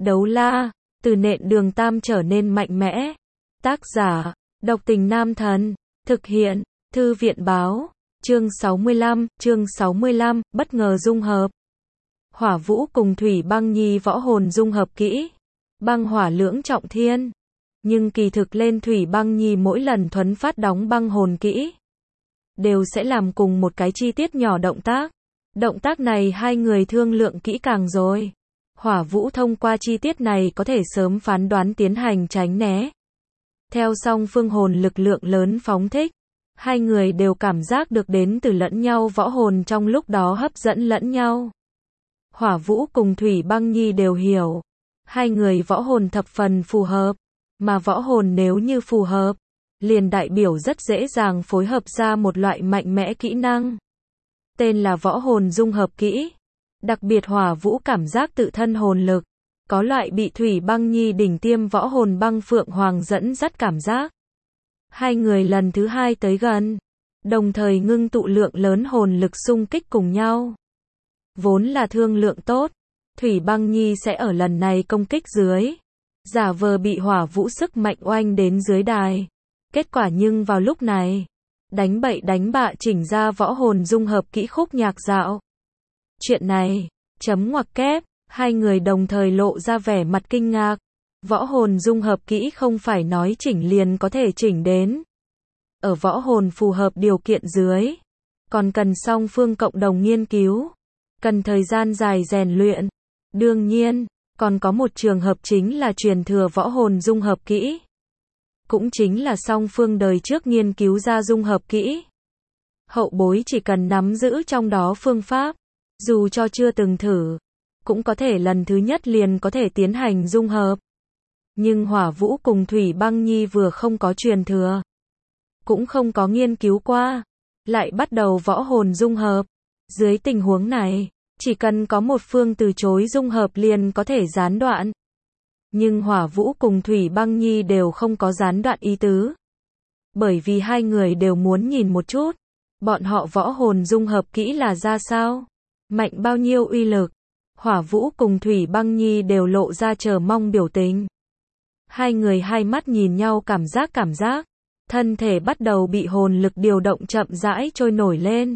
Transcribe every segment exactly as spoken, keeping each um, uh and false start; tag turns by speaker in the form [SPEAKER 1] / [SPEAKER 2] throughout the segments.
[SPEAKER 1] Đấu la, từ nện đường tam trở nên mạnh mẽ. Tác giả, Độc Tình Nam Thần. Thực hiện, Thư viện Báo. Chương sáu mươi lăm, chương sáu mươi lăm, bất ngờ dung hợp. Hỏa Vũ cùng Thủy Băng Nhi võ hồn dung hợp kỹ. Băng hỏa lưỡng trọng thiên. Nhưng kỳ thực lên Thủy Băng Nhi mỗi lần thuấn phát đóng băng hồn kỹ, đều sẽ làm cùng một cái chi tiết nhỏ động tác. Động tác này hai người thương lượng kỹ càng rồi. Hỏa Vũ thông qua chi tiết này có thể sớm phán đoán tiến hành tránh né. Theo song phương hồn lực lượng lớn phóng thích, hai người đều cảm giác được đến từ lẫn nhau võ hồn trong lúc đó hấp dẫn lẫn nhau. Hỏa Vũ cùng Thủy Băng Nhi đều hiểu, hai người võ hồn thập phần phù hợp, mà võ hồn nếu như phù hợp, liền đại biểu rất dễ dàng phối hợp ra một loại mạnh mẽ kỹ năng. Tên là võ hồn dung hợp kỹ. Đặc biệt Hỏa Vũ cảm giác tự thân hồn lực, có loại bị Thủy Băng Nhi đỉnh tiêm võ hồn băng phượng hoàng dẫn dắt cảm giác. Hai người lần thứ hai tới gần, đồng thời ngưng tụ lượng lớn hồn lực xung kích cùng nhau. Vốn là thương lượng tốt, Thủy Băng Nhi sẽ ở lần này công kích dưới, giả vờ bị Hỏa Vũ sức mạnh oanh đến dưới đài. Kết quả nhưng vào lúc này, đánh bậy đánh bạ chỉnh ra võ hồn dung hợp kỹ khúc nhạc dạo. Chuyện này, chấm ngoặc kép, hai người đồng thời lộ ra vẻ mặt kinh ngạc. Võ hồn dung hợp kỹ không phải nói chỉnh liền có thể chỉnh đến. Ở võ hồn phù hợp điều kiện dưới, còn cần song phương cộng đồng nghiên cứu, cần thời gian dài rèn luyện. Đương nhiên, còn có một trường hợp chính là truyền thừa võ hồn dung hợp kỹ. Cũng chính là song phương đời trước nghiên cứu ra dung hợp kỹ. Hậu bối chỉ cần nắm giữ trong đó phương pháp, dù cho chưa từng thử, cũng có thể lần thứ nhất liền có thể tiến hành dung hợp. Nhưng Hỏa Vũ cùng Thủy Băng Nhi vừa không có truyền thừa, cũng không có nghiên cứu qua, lại bắt đầu võ hồn dung hợp. Dưới tình huống này, chỉ cần có một phương từ chối dung hợp liền có thể gián đoạn. Nhưng Hỏa Vũ cùng Thủy Băng Nhi đều không có gián đoạn ý tứ. Bởi vì hai người đều muốn nhìn một chút, bọn họ võ hồn dung hợp kỹ là ra sao, mạnh bao nhiêu uy lực. Hỏa Vũ cùng Thủy Băng Nhi đều lộ ra chờ mong biểu tình. Hai người hai mắt nhìn nhau cảm giác cảm giác, thân thể bắt đầu bị hồn lực điều động chậm rãi trôi nổi lên.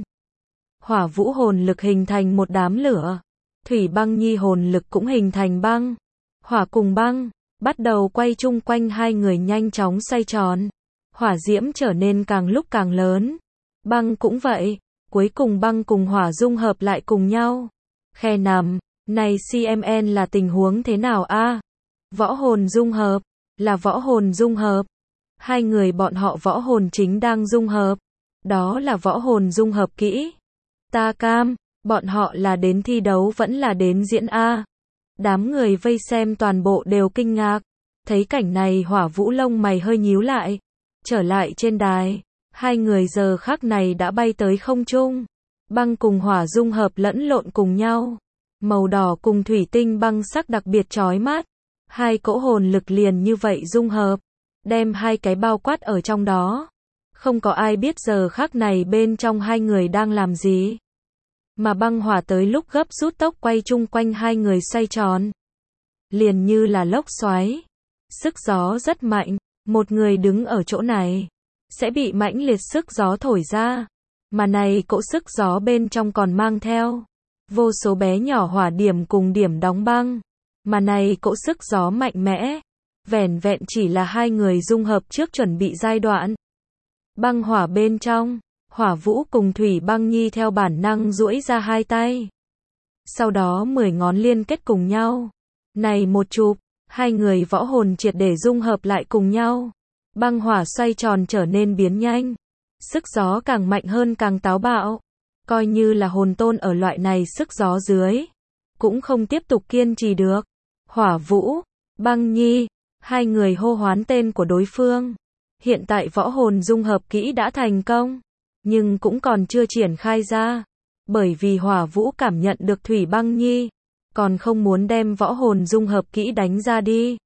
[SPEAKER 1] Hỏa Vũ hồn lực hình thành một đám lửa, Thủy Băng Nhi hồn lực cũng hình thành băng. Hỏa cùng băng, bắt đầu quay chung quanh hai người nhanh chóng xoay tròn. Hỏa diễm trở nên càng lúc càng lớn. Băng cũng vậy, cuối cùng băng cùng hỏa dung hợp lại cùng nhau. Khe nằm, này xê em en là tình huống thế nào a? À? Võ hồn dung hợp, là võ hồn dung hợp. Hai người bọn họ võ hồn chính đang dung hợp. Đó là võ hồn dung hợp kỹ. Ta cam, bọn họ là đến thi đấu vẫn là đến diễn a? Đám người vây xem toàn bộ đều kinh ngạc. Thấy cảnh này Hỏa Vũ lông mày hơi nhíu lại. Trở lại trên đài, hai người giờ khắc này đã bay tới không trung. Băng cùng hỏa dung hợp lẫn lộn cùng nhau. Màu đỏ cùng thủy tinh băng sắc đặc biệt chói mắt. Hai cỗ hồn lực liền như vậy dung hợp, đem hai cái bao quát ở trong đó. Không có ai biết giờ khắc này bên trong hai người đang làm gì. Mà băng hỏa tới lúc gấp rút tốc quay chung quanh hai người xoay tròn, liền như là lốc xoáy. Sức gió rất mạnh, một người đứng ở chỗ này sẽ bị mãnh liệt sức gió thổi ra. Mà này cỗ sức gió bên trong còn mang theo vô số bé nhỏ hỏa điểm cùng điểm đóng băng. Mà này cỗ sức gió mạnh mẽ, vẻn vẹn chỉ là hai người dung hợp trước chuẩn bị giai đoạn. Băng hỏa bên trong, Hỏa Vũ cùng Thủy Băng Nhi theo bản năng duỗi ra hai tay. Sau đó mười ngón liên kết cùng nhau. Này một chụp, hai người võ hồn triệt để dung hợp lại cùng nhau. Băng hỏa xoay tròn trở nên biến nhanh. Sức gió càng mạnh hơn càng táo bạo. Coi như là hồn tôn ở loại này sức gió dưới, cũng không tiếp tục kiên trì được. Hỏa Vũ, Băng Nhi, hai người hô hoán tên của đối phương. Hiện tại võ hồn dung hợp kỹ đã thành công, nhưng cũng còn chưa triển khai ra. Bởi vì Hỏa Vũ cảm nhận được Thủy Băng Nhi còn không muốn đem võ hồn dung hợp kỹ đánh ra đi.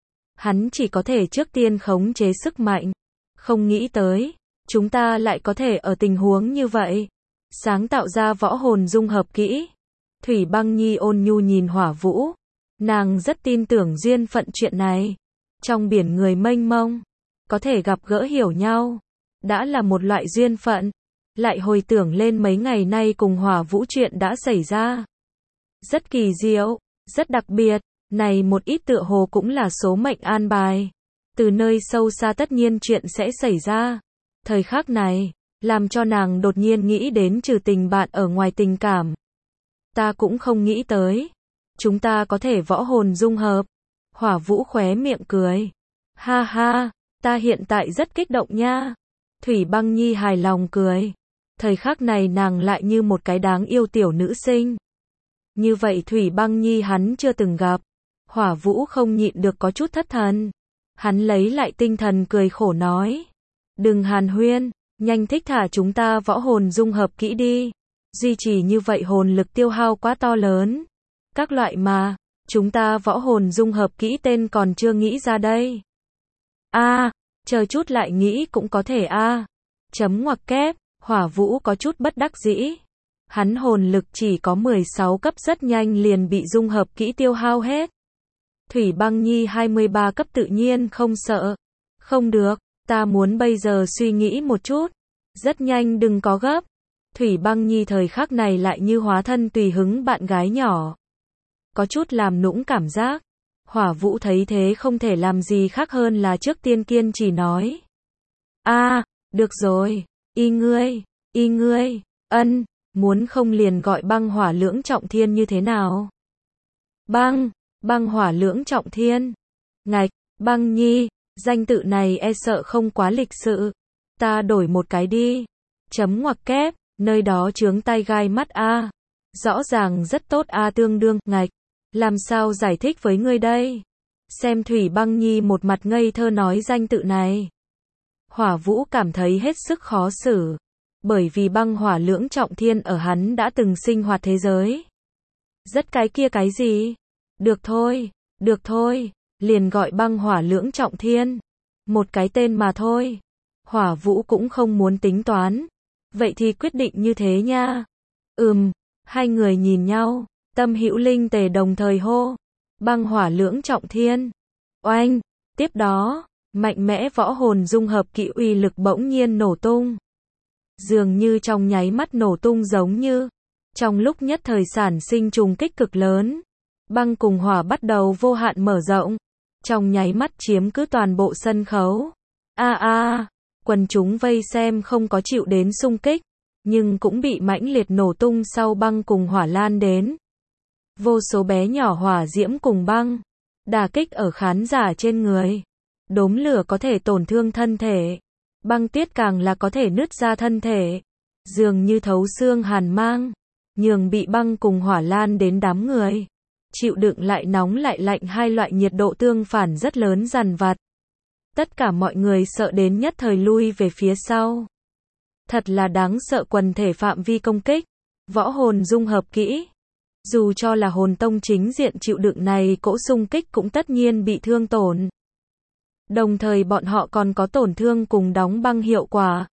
[SPEAKER 1] Hắn chỉ có thể trước tiên khống chế sức mạnh. Không nghĩ tới, chúng ta lại có thể ở tình huống như vậy sáng tạo ra võ hồn dung hợp kỹ. Thủy Băng Nhi ôn nhu nhìn Hỏa Vũ, Nàng rất tin tưởng duyên phận chuyện này. Trong biển người mênh mông, có thể gặp gỡ hiểu nhau, đã là một loại duyên phận. Lại hồi tưởng lên mấy ngày nay cùng Hỏa Vũ chuyện đã xảy ra. Rất kỳ diệu, rất đặc biệt, này một ít tựa hồ cũng là số mệnh an bài. Từ nơi sâu xa tất nhiên chuyện sẽ xảy ra. Thời khắc này, làm cho nàng đột nhiên nghĩ đến trừ tình bạn ở ngoài tình cảm. Ta cũng không nghĩ tới. Chúng ta có thể võ hồn dung hợp. Hỏa Vũ khóe miệng cười. Ha ha, ta hiện tại rất kích động nha. Thủy Băng Nhi hài lòng cười. Thời khắc này nàng lại như một cái đáng yêu tiểu nữ sinh. Như vậy Thủy Băng Nhi hắn chưa từng gặp. Hỏa Vũ không nhịn được có chút thất thần. Hắn lấy lại tinh thần cười khổ nói. Đừng hàn huyên, nhanh thích thả chúng ta võ hồn dung hợp kỹ đi. Duy trì như vậy hồn lực tiêu hao quá to lớn. Các loại mà, chúng ta võ hồn dung hợp kỹ tên còn chưa nghĩ ra đây. A, à, chờ chút lại nghĩ cũng có thể a. À. Chấm ngoặc kép, Hỏa Vũ có chút bất đắc dĩ. Hắn hồn lực chỉ có mười sáu cấp rất nhanh liền bị dung hợp kỹ tiêu hao hết. Thủy Băng Nhi hai mươi ba cấp tự nhiên không sợ. Không được, ta muốn bây giờ suy nghĩ một chút. Rất nhanh đừng có gấp. Thủy Băng Nhi thời khắc này lại như hóa thân tùy hứng bạn gái nhỏ. Có chút làm nũng cảm giác. Hỏa Vũ thấy thế không thể làm gì khác hơn là trước tiên kiên trì nói. A, à, được rồi, y ngươi, y ngươi, ân, muốn không liền gọi băng hỏa lưỡng trọng thiên như thế nào? Băng, băng hỏa lưỡng trọng thiên. Ngạch, Băng Nhi, danh tự này e sợ không quá lịch sự. Ta đổi một cái đi. Chấm ngoặc kép, nơi đó chướng tay gai mắt a. Rõ ràng rất tốt a tương đương, ngạch. Làm sao giải thích với ngươi đây? Xem Thủy Băng Nhi một mặt ngây thơ nói danh tự này. Hỏa Vũ cảm thấy hết sức khó xử. Bởi vì băng hỏa lưỡng trọng thiên ở hắn đã từng sinh hoạt thế giới. Rất cái kia cái gì? Được thôi, được thôi, liền gọi băng hỏa lưỡng trọng thiên. Một cái tên mà thôi. Hỏa Vũ cũng không muốn tính toán. Vậy thì quyết định như thế nha. Ừm, hai người nhìn nhau. Tâm Hữu Linh Tề đồng thời hô. Băng hỏa lưỡng trọng thiên. Oanh, tiếp đó, mạnh mẽ võ hồn dung hợp kỹ uy lực bỗng nhiên nổ tung. Dường như trong nháy mắt nổ tung giống như. Trong lúc nhất thời sản sinh trùng kích cực lớn. Băng cùng hỏa bắt đầu vô hạn mở rộng. Trong nháy mắt chiếm cứ toàn bộ sân khấu. A a, quần chúng vây xem không có chịu đến xung kích. Nhưng cũng bị mãnh liệt nổ tung sau băng cùng hỏa lan đến. Vô số bé nhỏ hỏa diễm cùng băng, đả kích ở khán giả trên người. Đốm lửa có thể tổn thương thân thể. Băng tuyết càng là có thể nứt ra thân thể. Dường như thấu xương hàn mang. Nhường bị băng cùng hỏa lan đến đám người. Chịu đựng lại nóng lại lạnh hai loại nhiệt độ tương phản rất lớn dằn vặt. Tất cả mọi người sợ đến nhất thời lui về phía sau. Thật là đáng sợ quần thể phạm vi công kích. Võ hồn dung hợp kỹ. Dù cho là hồn tông chính diện chịu đựng này cỗ xung kích cũng tất nhiên bị thương tổn. Đồng thời bọn họ còn có tổn thương cùng đóng băng hiệu quả.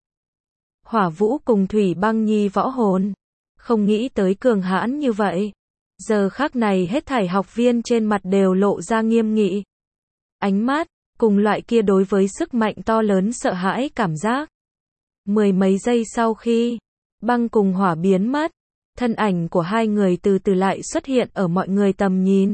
[SPEAKER 1] Hỏa Vũ cùng Thủy Băng Nhi võ hồn. Không nghĩ tới cường hãn như vậy. Giờ khắc này hết thảy học viên trên mặt đều lộ ra nghiêm nghị. Ánh mắt, cùng loại kia đối với sức mạnh to lớn sợ hãi cảm giác. Mười mấy giây sau khi băng cùng hỏa biến mất. Thân ảnh của hai người từ từ lại xuất hiện ở mọi người tầm nhìn.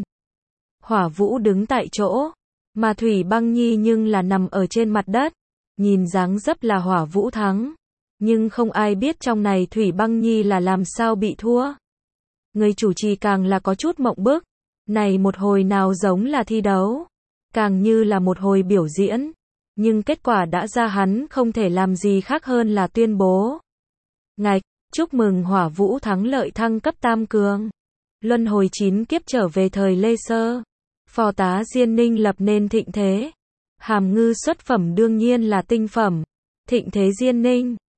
[SPEAKER 1] Hỏa Vũ đứng tại chỗ, mà Thủy Băng Nhi nhưng là nằm ở trên mặt đất. Nhìn dáng dấp là Hỏa Vũ thắng. Nhưng không ai biết trong này Thủy Băng Nhi là làm sao bị thua. Người chủ trì càng là có chút mộng bức. Này một hồi nào giống là thi đấu. Càng như là một hồi biểu diễn. Nhưng kết quả đã ra hắn không thể làm gì khác hơn là tuyên bố. Ngạch. Chúc mừng Hỏa Vũ thắng lợi thăng cấp tam cường. Luân hồi chín kiếp trở về thời Lê Sơ. Phò tá Diên Ninh lập nên thịnh thế. Hàm ngư xuất phẩm đương nhiên là tinh phẩm. Thịnh thế Diên Ninh.